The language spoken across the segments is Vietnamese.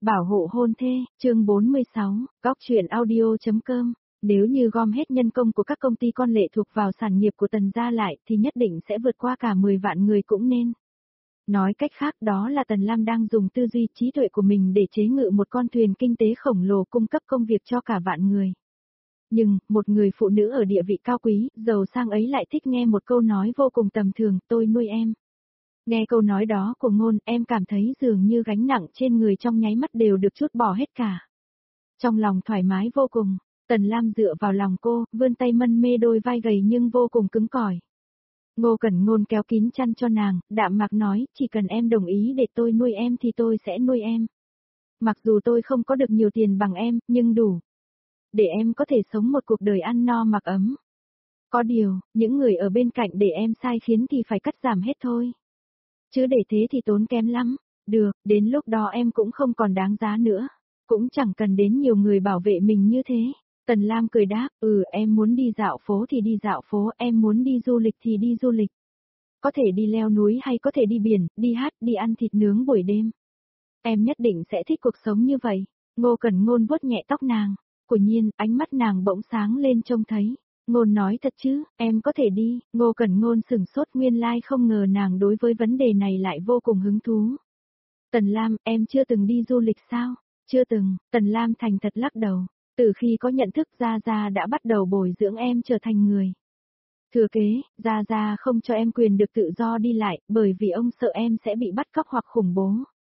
Bảo hộ hôn thê, chương 46, góc truyện audio.com. Nếu như gom hết nhân công của các công ty con lệ thuộc vào sản nghiệp của Tần gia lại thì nhất định sẽ vượt qua cả 10 vạn người cũng nên. Nói cách khác đó là Tần Lam đang dùng tư duy trí tuệ của mình để chế ngự một con thuyền kinh tế khổng lồ cung cấp công việc cho cả vạn người. Nhưng, một người phụ nữ ở địa vị cao quý, giàu sang ấy lại thích nghe một câu nói vô cùng tầm thường, tôi nuôi em. Nghe câu nói đó của Ngôn, em cảm thấy dường như gánh nặng trên người trong nháy mắt đều được trút bỏ hết cả. Trong lòng thoải mái vô cùng, Tần Lam dựa vào lòng cô, vươn tay mân mê đôi vai gầy nhưng vô cùng cứng cỏi. Ngô Cẩn Ngôn kéo kín chăn cho nàng, đạm mạc nói, chỉ cần em đồng ý để tôi nuôi em thì tôi sẽ nuôi em. Mặc dù tôi không có được nhiều tiền bằng em, nhưng đủ. Để em có thể sống một cuộc đời ăn no mặc ấm. Có điều, những người ở bên cạnh để em sai khiến thì phải cắt giảm hết thôi. Chứ để thế thì tốn kém lắm. Được, đến lúc đó em cũng không còn đáng giá nữa. Cũng chẳng cần đến nhiều người bảo vệ mình như thế. Tần Lam cười đáp, em muốn đi dạo phố thì đi dạo phố, em muốn đi du lịch thì đi du lịch. Có thể đi leo núi hay có thể đi biển, đi hát, đi ăn thịt nướng buổi đêm. Em nhất định sẽ thích cuộc sống như vậy. Ngô Cẩn Ngôn vuốt nhẹ tóc nàng. Quả nhiên, ánh mắt nàng bỗng sáng lên trông thấy. Ngôn nói thật chứ, em có thể đi, Ngô Cẩn Ngôn sửng sốt nguyên lai không ngờ nàng đối với vấn đề này lại vô cùng hứng thú. Tần Lam, em chưa từng đi du lịch sao? Chưa từng, Tần Lam thành thật lắc đầu. Từ khi có nhận thức Gia Gia đã bắt đầu bồi dưỡng em trở thành người. Thừa kế, Gia Gia không cho em quyền được tự do đi lại, bởi vì ông sợ em sẽ bị bắt cóc hoặc khủng bố.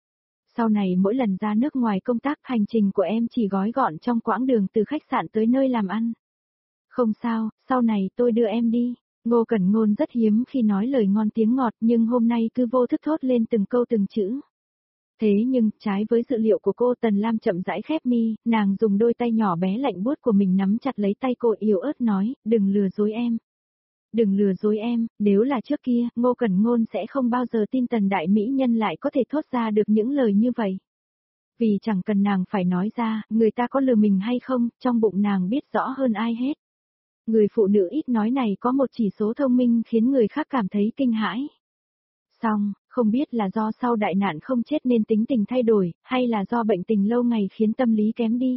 Sau này mỗi lần ra nước ngoài công tác hành trình của em chỉ gói gọn trong quãng đường từ khách sạn tới nơi làm ăn. Không sao, sau này tôi đưa em đi. Ngô Cẩn Ngôn rất hiếm khi nói lời ngon tiếng ngọt nhưng hôm nay cứ vô thức thốt lên từng câu từng chữ. Thế nhưng, trái với dự liệu của cô, Tần Lam chậm rãi khép mi, nàng dùng đôi tay nhỏ bé lạnh buốt của mình nắm chặt lấy tay cô yếu ớt nói, đừng lừa dối em. Đừng lừa dối em, nếu là trước kia, Ngô Cẩn Ngôn sẽ không bao giờ tin Tần đại mỹ nhân lại có thể thốt ra được những lời như vậy. Vì chẳng cần nàng phải nói ra, người ta có lừa mình hay không, trong bụng nàng biết rõ hơn ai hết. Người phụ nữ ít nói này có một chỉ số thông minh khiến người khác cảm thấy kinh hãi. Xong, không biết là do sau đại nạn không chết nên tính tình thay đổi, hay là do bệnh tình lâu ngày khiến tâm lý kém đi.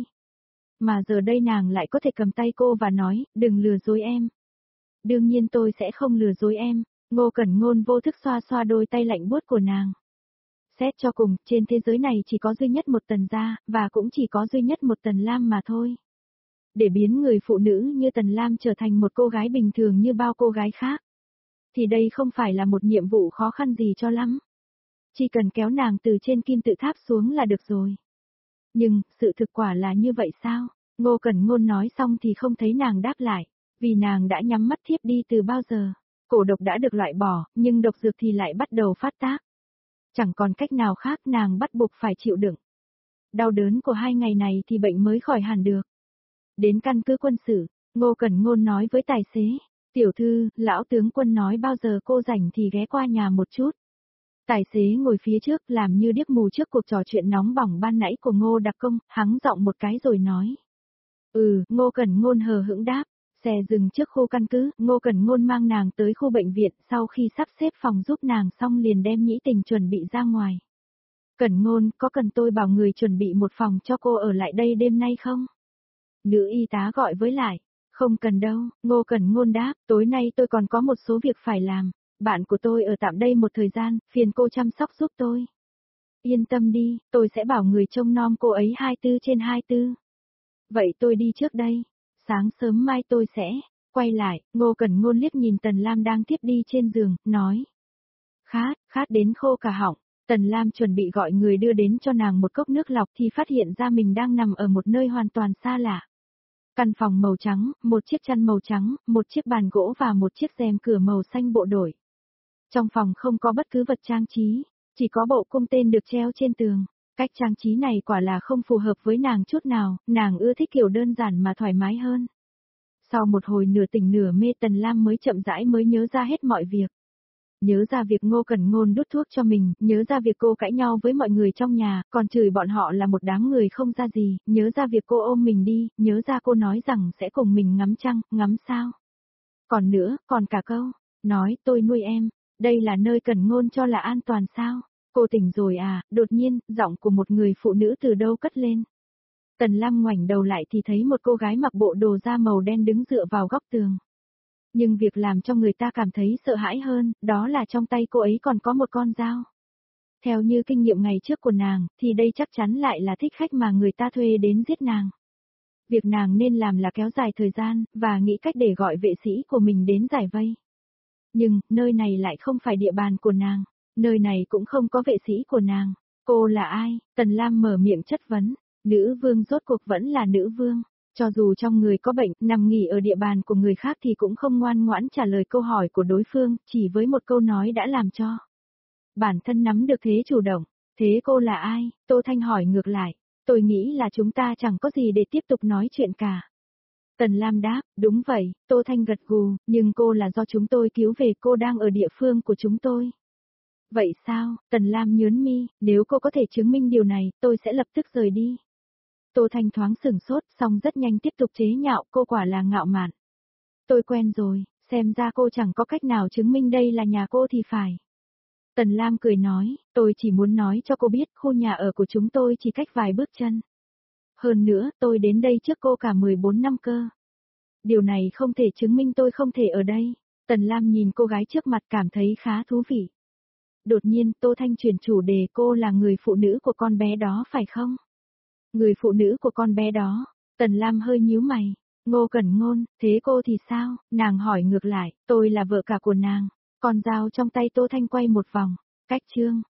Mà giờ đây nàng lại có thể cầm tay cô và nói, đừng lừa dối em. Đương nhiên tôi sẽ không lừa dối em, Ngô Cẩn Ngôn vô thức xoa xoa đôi tay lạnh buốt của nàng. Xét cho cùng, trên thế giới này chỉ có duy nhất một Tần gia, và cũng chỉ có duy nhất một Tần Lam mà thôi. Để biến người phụ nữ như Tần Lam trở thành một cô gái bình thường như bao cô gái khác. Thì đây không phải là một nhiệm vụ khó khăn gì cho lắm. Chỉ cần kéo nàng từ trên kim tự tháp xuống là được rồi. Nhưng, sự thực quả là như vậy sao? Ngô Cẩn Ngôn nói xong thì không thấy nàng đáp lại. Vì nàng đã nhắm mắt thiếp đi từ bao giờ. Cổ độc đã được loại bỏ, nhưng độc dược thì lại bắt đầu phát tác. Chẳng còn cách nào khác nàng bắt buộc phải chịu đựng. Đau đớn của 2 ngày này thì bệnh mới khỏi hẳn được. Đến căn cứ quân sự, Ngô Cẩn Ngôn nói với tài xế, tiểu thư, lão tướng quân nói bao giờ cô rảnh thì ghé qua nhà một chút. Tài xế ngồi phía trước làm như điếc mù trước cuộc trò chuyện nóng bỏng ban nãy của Ngô Đặc Công, hắng giọng một cái rồi nói. Ngô Cẩn Ngôn hờ hững đáp, xe dừng trước khu căn cứ, Ngô Cẩn Ngôn mang nàng tới khu bệnh viện, sau khi sắp xếp phòng giúp nàng xong liền đem Nhĩ Tình chuẩn bị ra ngoài. Cẩn Ngôn, có cần tôi bảo người chuẩn bị một phòng cho cô ở lại đây đêm nay không? Nữ y tá gọi với lại. Không cần đâu, Ngô Cẩn Ngôn đáp, tối nay tôi còn có một số việc phải làm. Bạn của tôi ở tạm đây một thời gian, phiền cô chăm sóc giúp tôi. Yên tâm đi, tôi sẽ bảo người trông nom cô ấy 24/24. Vậy tôi đi trước đây. Sáng sớm mai tôi sẽ quay lại. Ngô Cẩn Ngôn liếc nhìn Tần Lam đang tiếp đi trên giường, nói. Khát đến khô cả họng. Tần Lam chuẩn bị gọi người đưa đến cho nàng một cốc nước lọc thì phát hiện ra mình đang nằm ở một nơi hoàn toàn xa lạ. Căn phòng màu trắng, một chiếc chăn màu trắng, một chiếc bàn gỗ và một chiếc rèm cửa màu xanh bộ đổi. Trong phòng không có bất cứ vật trang trí, chỉ có bộ cung tên được treo trên tường. Cách trang trí này quả là không phù hợp với nàng chút nào, nàng ưa thích kiểu đơn giản mà thoải mái hơn. Sau một hồi nửa tỉnh nửa mê Tần Lam mới chậm rãi mới nhớ ra hết mọi việc. Nhớ ra việc Ngô Cẩn Ngôn đút thuốc cho mình, nhớ ra việc cô cãi nhau với mọi người trong nhà, còn chửi bọn họ là một đám người không ra gì, nhớ ra việc cô ôm mình đi, nhớ ra cô nói rằng sẽ cùng mình ngắm trăng, ngắm sao. Còn nữa, còn cả câu, nói tôi nuôi em, đây là nơi Cẩn Ngôn cho là an toàn sao? Cô tỉnh rồi à, đột nhiên, giọng của một người phụ nữ từ đâu cất lên. Tần Lam ngoảnh đầu lại thì thấy một cô gái mặc bộ đồ da màu đen đứng dựa vào góc tường. Nhưng việc làm cho người ta cảm thấy sợ hãi hơn, đó là trong tay cô ấy còn có một con dao. Theo như kinh nghiệm ngày trước của nàng, thì đây chắc chắn lại là thích khách mà người ta thuê đến giết nàng. Việc nàng nên làm là kéo dài thời gian, và nghĩ cách để gọi vệ sĩ của mình đến giải vây. Nhưng, nơi này lại không phải địa bàn của nàng, nơi này cũng không có vệ sĩ của nàng. Cô là ai? Tần Lam mở miệng chất vấn. Nữ vương rốt cuộc vẫn là nữ vương. Cho dù trong người có bệnh, nằm nghỉ ở địa bàn của người khác thì cũng không ngoan ngoãn trả lời câu hỏi của đối phương, chỉ với một câu nói đã làm cho bản thân nắm được thế chủ động. Thế cô là ai? Tô Thanh hỏi ngược lại. Tôi nghĩ là chúng ta chẳng có gì để tiếp tục nói chuyện cả. Tần Lam đáp, đúng vậy, Tô Thanh gật gù, nhưng cô là do chúng tôi cứu về, cô đang ở địa phương của chúng tôi. Vậy sao? Tần Lam nhớn mi, nếu cô có thể chứng minh điều này, tôi sẽ lập tức rời đi. Tô Thanh thoáng sửng sốt, xong rất nhanh tiếp tục chế nhạo, cô quả là ngạo mạn. Tôi quen rồi, xem ra cô chẳng có cách nào chứng minh đây là nhà cô thì phải. Tần Lam cười nói, tôi chỉ muốn nói cho cô biết, khu nhà ở của chúng tôi chỉ cách vài bước chân. Hơn nữa, tôi đến đây trước cô cả 14 năm cơ. Điều này không thể chứng minh tôi không thể ở đây. Tần Lam nhìn cô gái trước mặt cảm thấy khá thú vị. Đột nhiên, Tô Thanh chuyển chủ đề, cô là người phụ nữ của con bé đó phải không? Người phụ nữ của con bé đó. Tần Lam hơi nhíu mày. Ngô Cẩn Ngôn, thế cô thì sao? Nàng hỏi ngược lại, tôi là vợ cả của nàng. Con dao trong tay Tô Thanh quay một vòng. Cách chương.